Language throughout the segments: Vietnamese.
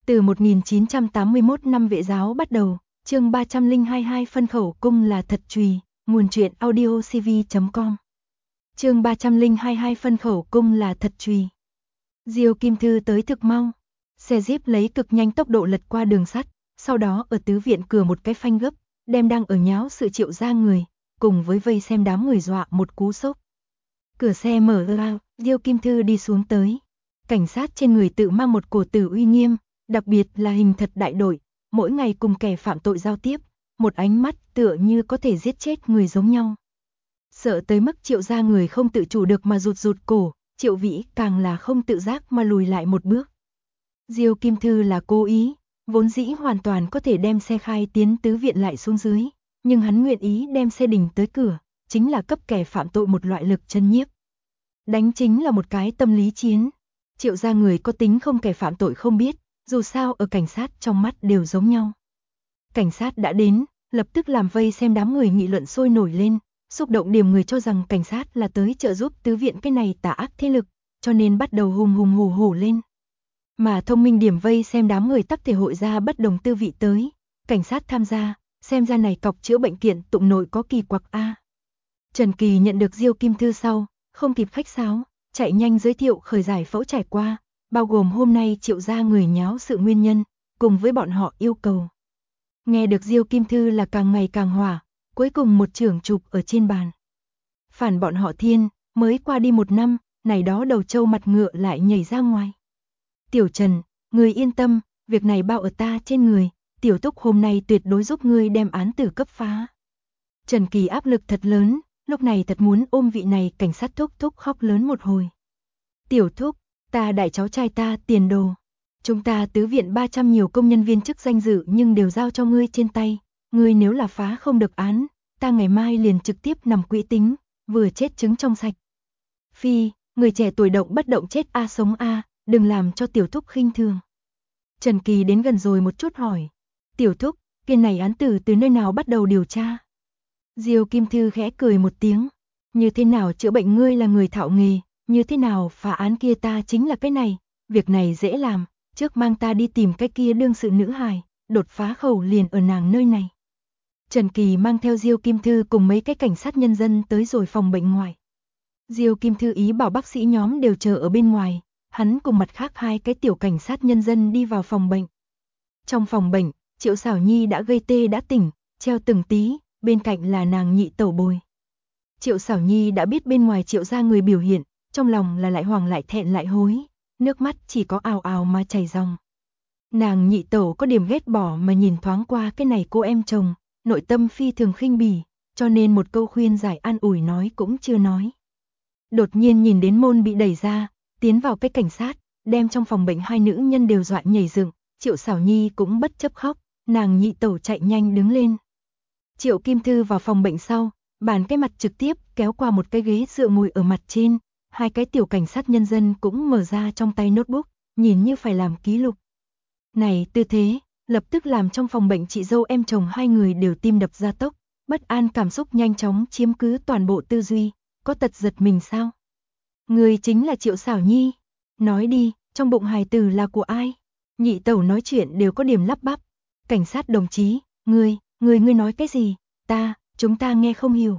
Từ 1981 năm Vệ giáo bắt đầu, chương 3022 phân khẩu cung là thật chùy, nguồn truyện audiocv.com. Chương 3022 phân khẩu cung là thật chùy. Diêu Kim Thư tới thực mau, xe Jeep lấy cực nhanh tốc độ lật qua đường sắt, sau đó ở tứ viện cửa một cái phanh gấp, đem đang ở nháo sự Triệu gia người, cùng với vây xem đám người dọa một cú sốc. Cửa xe mở ra, Diêu Kim Thư đi xuống tới. Cảnh sát trên người tự mang một cổ tử uy nghiêm, đặc biệt là hình thật đại đội, mỗi ngày cùng kẻ phạm tội giao tiếp, một ánh mắt tựa như có thể giết chết người giống nhau. Sợ tới mức Triệu gia người không tự chủ được mà rụt cổ, Triệu Vĩ càng là không tự giác mà lùi lại một bước. Diêu Kim Thư là cố ý, vốn dĩ hoàn toàn có thể đem xe khai tiến tứ viện lại xuống dưới, nhưng hắn nguyện ý đem xe đình tới cửa, chính là cấp kẻ phạm tội một loại lực chân nhiếp. Đánh chính là một cái tâm lý chiến. Triệu gia người có tính không kẻ phạm tội không biết, dù sao ở cảnh sát trong mắt đều giống nhau. Cảnh sát đã đến, lập tức làm vây xem đám người nghị luận sôi nổi lên, xúc động điểm người cho rằng cảnh sát là tới trợ giúp tứ viện cái này tà ác thế lực, cho nên bắt đầu hùng hổ lên. Mà thông minh điểm vây xem đám người tắc thể hội ra bất đồng tư vị tới, cảnh sát tham gia, xem ra này cọc chữa bệnh kiện tụng nội có kỳ quặc a. Trần Kỳ nhận được Diêu Kim Thư sau, không kịp khách sáo, chạy nhanh giới thiệu khởi giải phẫu trải qua, bao gồm hôm nay Triệu gia người nháo sự nguyên nhân, cùng với bọn họ yêu cầu. Nghe được Diêu Kim Thư là càng ngày càng hỏa, cuối cùng một chưởng chụp ở trên bàn. Phản bọn họ Thiên, mới qua đi một năm, này đó đầu trâu mặt ngựa lại nhảy ra ngoài. Tiểu Trần, người yên tâm, việc này bao ở ta trên người, Tiểu Túc hôm nay tuyệt đối giúp ngươi đem án tử cấp phá. Trần Kỳ áp lực thật lớn, lúc này thật muốn ôm vị này cảnh sát thúc khóc lớn một hồi. Tiểu Thúc, ta đại cháu trai ta tiền đồ. Chúng ta tứ viện 300 nhiều công nhân viên chức danh dự nhưng đều giao cho ngươi trên tay. Ngươi nếu là phá không được án, ta ngày mai liền trực tiếp nằm quỹ tính, vừa chết trứng trong sạch. Phi, người trẻ tuổi động bất động chết a sống a, đừng làm cho Tiểu Thúc khinh thường. Trần Kỳ đến gần rồi một chút hỏi. Tiểu Thúc, kia này án tử từ nơi nào bắt đầu điều tra? Diêu Kim Thư khẽ cười một tiếng. Như thế nào chữa bệnh ngươi là người thạo nghề, như thế nào phá án kia ta chính là cái này, việc này dễ làm, trước mang ta đi tìm cái kia đương sự nữ hài, đột phá khẩu liền ở nàng nơi này. Trần Kỳ mang theo Diêu Kim Thư cùng mấy cái cảnh sát nhân dân tới rồi phòng bệnh ngoài. Diêu Kim Thư ý bảo bác sĩ nhóm đều chờ ở bên ngoài, hắn cùng mặt khác hai cái tiểu cảnh sát nhân dân đi vào phòng bệnh. Trong phòng bệnh, Triệu Xảo Nhi đã gây tê đã tỉnh, treo từng tí, bên cạnh là nàng nhị tẩu Bồi. Triệu Xảo Nhi đã biết bên ngoài Triệu gia người biểu hiện, trong lòng là lại hoảng lại thẹn lại hối, nước mắt chỉ có ào ào mà chảy ròng. Nàng nhị tẩu có điểm ghét bỏ mà nhìn thoáng qua cái này cô em chồng, nội tâm phi thường khinh bỉ, cho nên một câu khuyên giải an ủi nói cũng chưa nói. Đột nhiên nhìn đến môn bị đẩy ra, tiến vào cái cảnh sát, đem trong phòng bệnh hai nữ nhân đều dọa nhảy dựng, Triệu Xảo Nhi cũng bất chấp khóc, nàng nhị tẩu chạy nhanh đứng lên. Triệu Kim Thư vào phòng bệnh sau, bàn cái mặt trực tiếp kéo qua một cái ghế dựa ngồi ở mặt trên, hai cái tiểu cảnh sát nhân dân cũng mở ra trong tay notebook, nhìn như phải làm ký lục. Này tư thế, lập tức làm trong phòng bệnh chị dâu em chồng hai người đều tim đập gia tốc, bất an cảm xúc nhanh chóng chiếm cứ toàn bộ tư duy, có tật giật mình sao? Người chính là Triệu Xảo Nhi, nói đi, trong bụng hài tử là của ai? Nhị tẩu nói chuyện đều có điểm lắp bắp, cảnh sát đồng chí, ngươi nói cái gì? Chúng ta nghe không hiểu.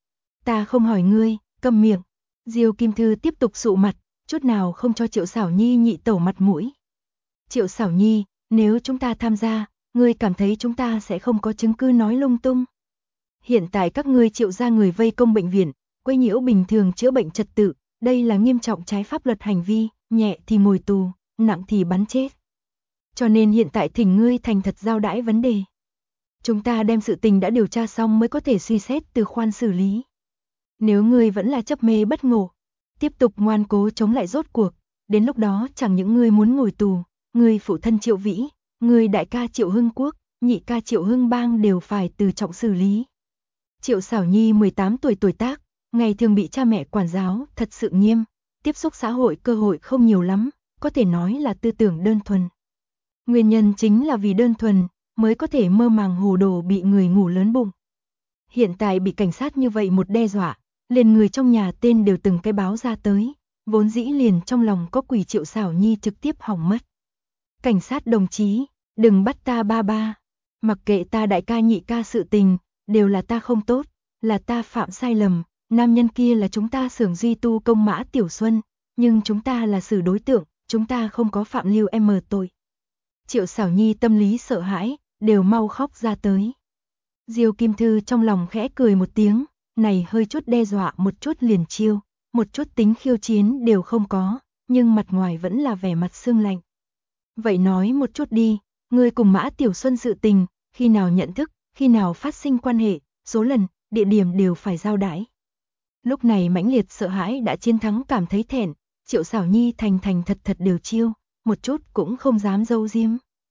Ta không hỏi ngươi, câm miệng. Diêu Kim Thư tiếp tục sụ mặt, chút nào không cho Triệu Xảo Nhi nhị tẩu mặt mũi. Triệu Xảo Nhi, nếu chúng ta tham gia, ngươi cảm thấy chúng ta sẽ không có chứng cứ nói lung tung. Hiện tại các ngươi Triệu gia người vây công bệnh viện, quấy nhiễu bình thường chữa bệnh trật tự, đây là nghiêm trọng trái pháp luật hành vi, nhẹ thì ngồi tù, nặng thì bắn chết. Cho nên hiện tại thỉnh ngươi thành thật giao đãi vấn đề. Chúng ta đem sự tình đã điều tra xong mới có thể suy xét từ khoan xử lý. Nếu ngươi vẫn là chấp mê bất ngộ, tiếp tục ngoan cố chống lại rốt cuộc, đến lúc đó chẳng những ngươi muốn ngồi tù, ngươi phụ thân Triệu Vĩ, ngươi đại ca Triệu Hưng Quốc, nhị ca Triệu Hưng Bang đều phải từ trọng xử lý. Triệu Xảo Nhi 18 tuổi tuổi tác, ngày thường bị cha mẹ quản giáo thật sự nghiêm, tiếp xúc xã hội cơ hội không nhiều lắm, có thể nói là tư tưởng đơn thuần. Nguyên nhân chính là vì đơn thuần, mới có thể mơ màng hồ đồ bị người ngủ lớn bụng. Hiện tại bị cảnh sát như vậy một đe dọa, liền người trong nhà tên đều từng cái báo ra tới, vốn dĩ liền trong lòng có quỷ Triệu Xảo Nhi trực tiếp hỏng mất. Cảnh sát đồng chí, đừng bắt ta ba ba. Mặc kệ ta đại ca nhị ca sự tình, đều là ta không tốt, là ta phạm sai lầm. Nam nhân kia là chúng ta xưởng duy tu công Mã Tiểu Xuân, nhưng chúng ta là xử đối tượng, chúng ta không có phạm lưu tội. Triệu Xảo Nhi tâm lý sợ hãi, đều mau khóc ra tới. Diêu Kim Thư trong lòng khẽ cười một tiếng, này hơi chút đe dọa một chút liền chiêu, một chút tính khiêu chiến đều không có, nhưng mặt ngoài vẫn là vẻ mặt sương lạnh. Vậy nói một chút đi, ngươi cùng Mã Tiểu Xuân sự tình, khi nào nhận thức, khi nào phát sinh quan hệ, số lần, địa điểm đều phải giao đãi. Lúc này mãnh liệt sợ hãi đã chiến thắng cảm thấy thẹn, Triệu Xảo Nhi thành thật đều chiêu, một chút cũng không dám giấu giếm.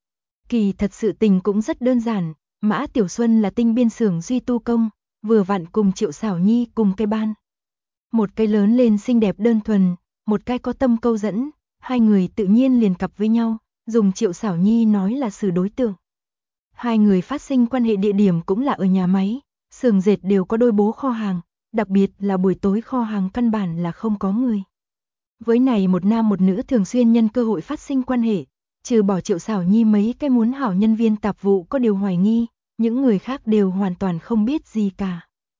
Kỳ thật sự tình cũng rất đơn giản, Mã Tiểu Xuân là tinh biên xưởng duy tu công, vừa vặn cùng Triệu Xảo Nhi cùng cái ban. Một cái lớn lên xinh đẹp đơn thuần, một cái có tâm câu dẫn, hai người tự nhiên liền cặp với nhau, dùng Triệu Xảo Nhi nói là xử đối tượng. Hai người phát sinh quan hệ địa điểm cũng là ở nhà máy, xưởng dệt đều có đôi bố kho hàng, đặc biệt là buổi tối kho hàng căn bản là không có người. Với này một nam một nữ thường xuyên nhân cơ hội phát sinh quan hệ, trừ bỏ Triệu Xảo Nhi mấy cái muốn hảo nhân viên tạp vụ có điều hoài nghi, những người khác đều hoàn toàn không biết gì cả.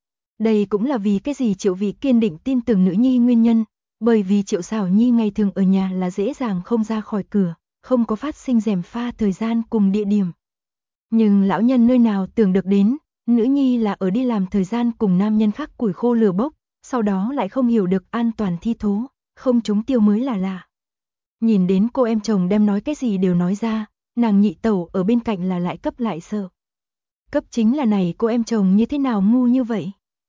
Đây cũng là vì cái gì Triệu Vĩ kiên định tin tưởng nữ nhi nguyên nhân, bởi vì Triệu Xảo Nhi ngày thường ở nhà là dễ dàng không ra khỏi cửa, không có phát sinh rèm pha thời gian cùng địa điểm. Nhưng lão nhân nơi nào tưởng được đến, nữ nhi là ở đi làm thời gian cùng nam nhân khác củi khô lửa bốc, sau đó lại không hiểu được an toàn thi thố, không trúng tiêu mới là lạ. Nhìn đến cô em chồng đem nói cái gì đều nói ra, nàng nhị tẩu ở bên cạnh là lại cấp lại sợ. Cấp chính là này cô em chồng như thế nào ngu như vậy?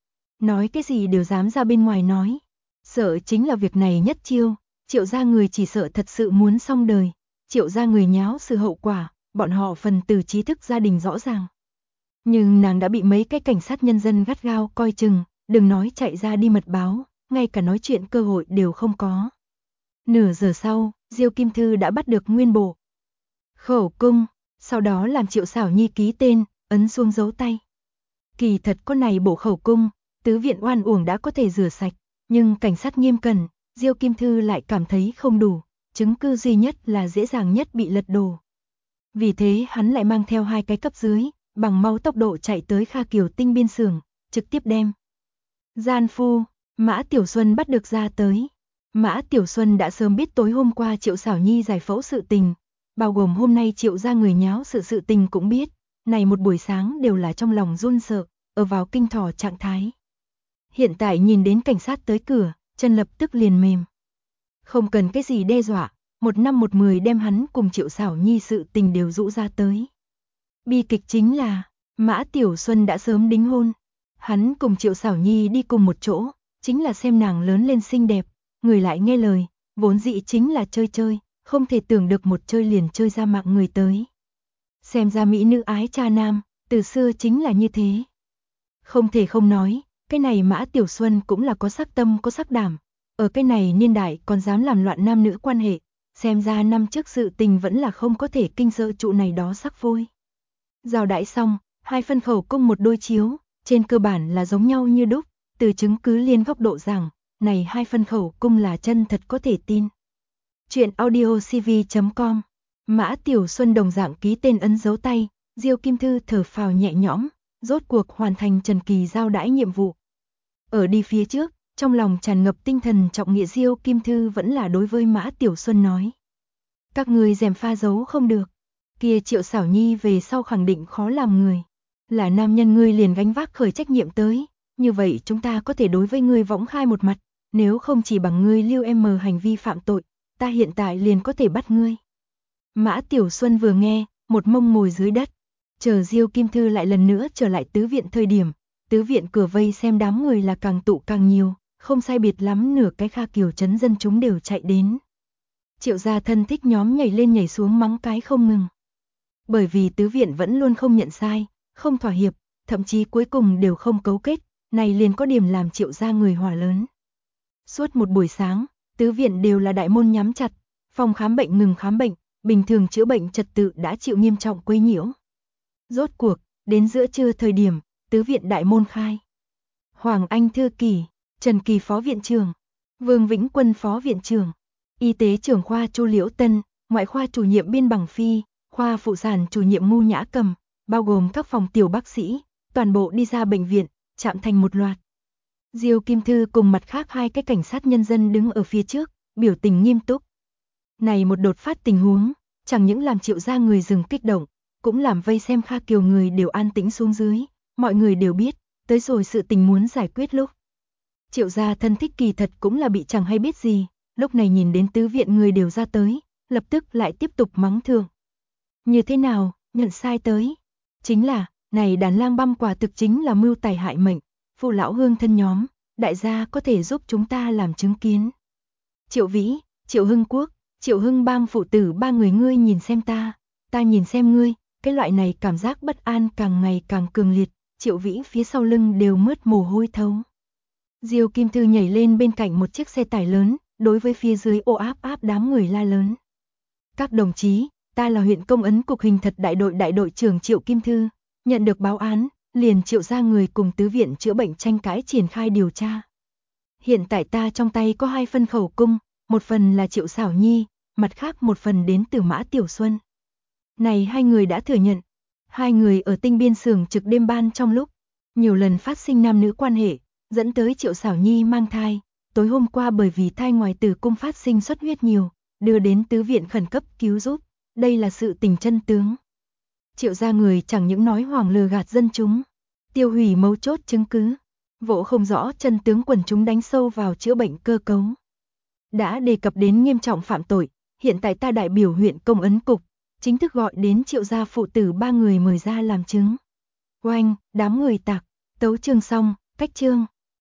Nói cái gì đều dám ra bên ngoài nói. Sợ chính là việc này nhất chiêu, Triệu gia người chỉ sợ thật sự muốn xong đời. Triệu gia người nháo sự hậu quả, bọn họ phần từ trí thức gia đình rõ ràng. Nhưng nàng đã bị mấy cái cảnh sát nhân dân gắt gao coi chừng, đừng nói chạy ra đi mật báo, ngay cả nói chuyện cơ hội đều không có. Nửa giờ sau, Diêu Kim Thư đã bắt được nguyên bộ khẩu cung, sau đó làm Triệu Xảo Nhi ký tên, ấn xuống dấu tay. Kỳ thật con này bộ khẩu cung, tứ viện oan uổng đã có thể rửa sạch, nhưng cảnh sát nghiêm cẩn, Diêu Kim Thư lại cảm thấy không đủ, chứng cứ duy nhất là dễ dàng nhất bị lật đổ. Vì thế hắn lại mang theo hai cái cấp dưới, bằng mau tốc độ chạy tới Kha Kiều tinh biên xưởng, trực tiếp đem gian phu, Mã Tiểu Xuân bắt được ra tới. Mã Tiểu Xuân đã sớm biết tối hôm qua Triệu Xảo Nhi giải phẫu sự tình, bao gồm hôm nay Triệu gia người nháo sự tình cũng biết, này một buổi sáng đều là trong lòng run sợ, ở vào kinh thỏ trạng thái. Hiện tại nhìn đến cảnh sát tới cửa, chân lập tức liền mềm. Không cần cái gì đe dọa, 1 năm 1 10 đem hắn cùng Triệu Xảo Nhi sự tình đều rũ ra tới. Bi kịch chính là, Mã Tiểu Xuân đã sớm đính hôn, hắn cùng Triệu Xảo Nhi đi cùng một chỗ, chính là xem nàng lớn lên xinh đẹp, người lại nghe lời, vốn dĩ chính là chơi, không thể tưởng được một chơi liền chơi ra mạng người tới. Xem ra mỹ nữ ái cha nam, từ xưa chính là như thế. Không thể không nói, cái này Mã Tiểu Xuân cũng là có sắc tâm có sắc đảm, ở cái này niên đại còn dám làm loạn nam nữ quan hệ, xem ra năm trước sự tình vẫn là không có thể kinh sợ trụ này đó sắc vôi. Giao đãi xong, hai phân khẩu cung một đôi chiếu, trên cơ bản là giống nhau như đúc, từ chứng cứ liên góc độ rằng, này hai phân khẩu cung là chân thật có thể tin. Chuyện audiocv.com. Mã Tiểu Xuân đồng dạng ký tên ấn dấu tay, Diêu Kim Thư thở phào nhẹ nhõm, rốt cuộc hoàn thành Trần Kỳ giao đãi nhiệm vụ. Ở đi phía trước, trong lòng tràn ngập tinh thần trọng nghĩa Diêu Kim Thư vẫn là đối với Mã Tiểu Xuân nói. Các người dèm pha giấu không được, kia Triệu Xảo Nhi về sau khẳng định khó làm người. Là nam nhân ngươi liền gánh vác khởi trách nhiệm tới, như vậy chúng ta có thể đối với ngươi võng khai một mặt, nếu không chỉ bằng ngươi lưu hành vi phạm tội, ta hiện tại liền có thể bắt ngươi. Mã Tiểu Xuân vừa nghe, một mông ngồi dưới đất, chờ Diêu Kim Thư lại lần nữa trở lại tứ viện thời điểm, tứ viện cửa vây xem đám người là càng tụ càng nhiều, không sai biệt lắm nửa cái Kha Kiều trấn dân chúng đều chạy đến. Triệu gia thân thích nhóm nhảy lên nhảy xuống mắng cái không ngừng. Bởi vì tứ viện vẫn luôn không nhận sai, không thỏa hiệp, thậm chí cuối cùng đều không cấu kết, này liền có điểm làm Triệu gia người hỏa lớn. Suốt một buổi sáng, tứ viện đều là đại môn nhắm chặt, phòng khám bệnh ngừng khám bệnh, bình thường chữa bệnh trật tự đã chịu nghiêm trọng quấy nhiễu. Rốt cuộc, đến giữa trưa thời điểm, tứ viện đại môn khai. Hoàng Anh thư ký, Trần Kỳ phó viện trưởng, Vương Vĩnh Quân phó viện trưởng, y tế trưởng khoa Chu Liễu Tân, ngoại khoa chủ nhiệm Biên Bằng Phi, khoa phụ sản chủ nhiệm Ngu Nhã Cầm, bao gồm các phòng tiểu bác sĩ, toàn bộ đi ra bệnh viện, chạm thành một loạt. Diêu Kim Thư cùng mặt khác hai cái cảnh sát nhân dân đứng ở phía trước, biểu tình nghiêm túc. Này một đột phát tình huống, chẳng những làm Triệu gia người dừng kích động, cũng làm vây xem Kha Kiều người đều an tĩnh xuống dưới, mọi người đều biết, tới rồi sự tình muốn giải quyết lúc. Triệu gia thân thích kỳ thật cũng là bị chẳng hay biết gì, lúc này nhìn đến tứ viện người đều ra tới, lập tức lại tiếp tục mắng thường. Như thế nào, nhận sai tới. Chính là, này đàn lang băm quả thực chính là mưu tài hại mệnh, phụ lão hương thân nhóm, đại gia có thể giúp chúng ta làm chứng kiến. Triệu Vĩ, Triệu Hưng Quốc, Triệu Hưng Bang phụ tử ba người ngươi nhìn xem ta nhìn xem ngươi, cái loại này cảm giác bất an càng ngày càng cường liệt, Triệu Vĩ phía sau lưng đều mướt mồ hôi thấu. Diêu Kim Thư nhảy lên bên cạnh một chiếc xe tải lớn, đối với phía dưới ồ áp đám người la lớn. Các đồng chí, ta là huyện công ấn cục hình thật đại đội trưởng Triệu Kim Thư, nhận được báo án, liền Triệu gia người cùng tứ viện chữa bệnh tranh cãi triển khai điều tra. Hiện tại ta trong tay có 2 phân khẩu cung, một phần là Triệu Xảo Nhi, mặt khác một phần đến từ Mã Tiểu Xuân. Này 2 người đã thừa nhận, 2 người ở Tinh Biên xưởng trực đêm ban trong lúc nhiều lần phát sinh nam nữ quan hệ, dẫn tới Triệu Xảo Nhi mang thai, tối hôm qua bởi vì thai ngoài tử cung phát sinh xuất huyết nhiều, đưa đến tứ viện khẩn cấp cứu giúp, đây là sự tình chân tướng. Triệu gia người chẳng những nói hoảng lừa gạt dân chúng, tiêu hủy mấu chốt chứng cứ, vỗ không rõ chân tướng quần chúng đánh sâu vào chữa bệnh cơ cấu. Đã đề cập đến nghiêm trọng phạm tội, hiện tại ta đại biểu huyện công ấn cục, chính thức gọi đến Triệu gia phụ tử 3 người mời ra làm chứng. Oanh, đám người tạc, tấu chương xong, cách chương.